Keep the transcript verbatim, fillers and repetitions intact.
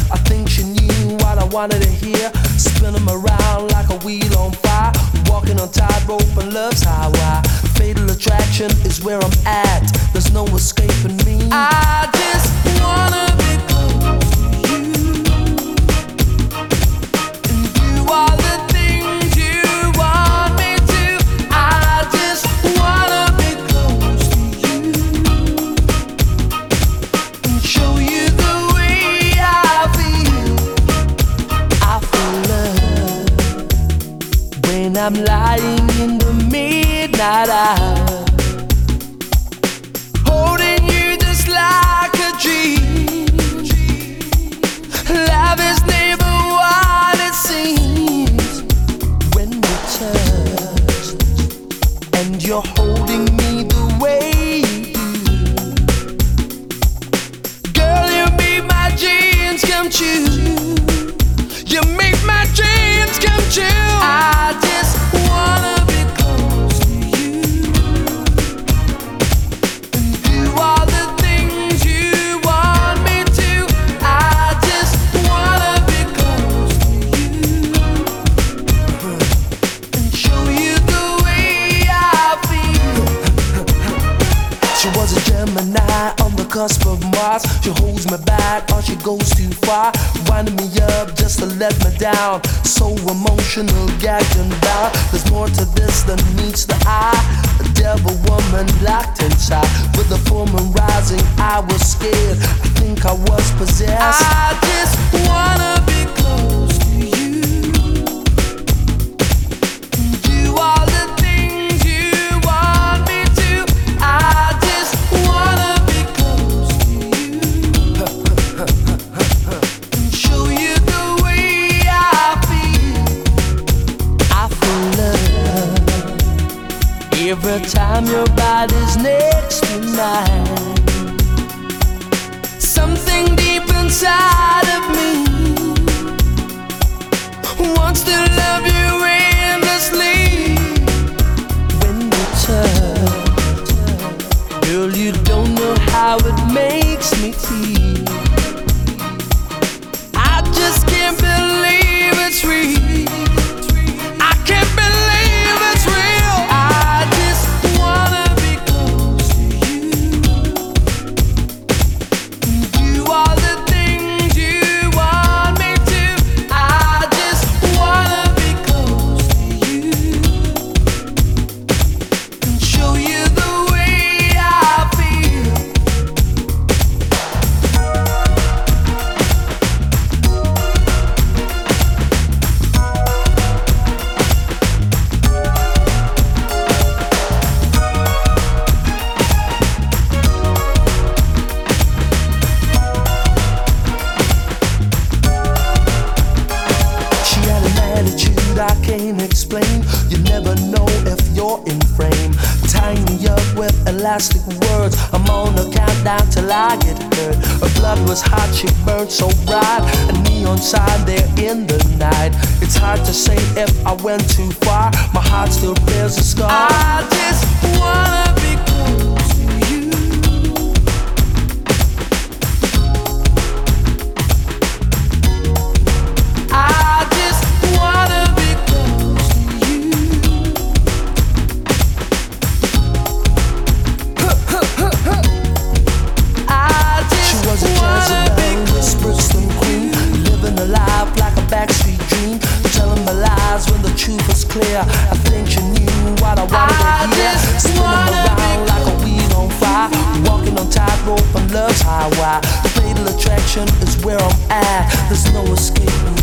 I think she knew what I wanted to hear. Spin 'em around like a wheel on fire. Walking on tightrope and love's highway. Fatal attraction is where I'm at. There's no escaping me. I just wanna be close to you and do all the things you want me to. I just wanna be close to you and show you the way I feel. I feel love when I'm lying in the midnight hour, holding you just like a dream. Love is never what it seems when we touch, and you're holding me the way you do. Girl, you make my dreams come true. You make my dreams come true. I just wanna be close to you and do all the things you want me to. I just wanna be close to you and show you the way I feel. She was a Gemini on the cusp of Mars. She holds me back or she goes too far, winding me up just to let me down. So emotional, gagged and bound. There's more to this than meets the eye. A devil woman locked inside. With the full moon rising, I was scared. I think I was possessed. I just wanna be close to you and do all the things you want me to. I just wanna be close to you and show you the way I feel. I feel love every time your body's next to mine. Something deep inside of me wants to love you endlessly. When we touch, girl, you don't know how it makes me feel. I just can't believe it's real. I can't believe it's real. I just wanna be close to you and do all the things you want me to. I just wanna be close to you and show you the way I feel. She had an attitude I can't explain. You never know if you're in frame. Tying me up with elastic words. I'm on a countdown till I get hurt. Her blood was hot, she burned so bright. A neon sign there in the night. It's hard to say if I went too far. My heart still bears a scar. I just wanna be close to you. I just wanna be close to you. I just she was a Jezebel, this Brixton queen, living a life like a backstreet dream, telling my lies when the truth was clear. I think she knew what I wanted I to hear. just Spinning wanna around like a wheel on fire, walking on tightrope and love's highway. Fatal attraction is where I'm at. There's no escaping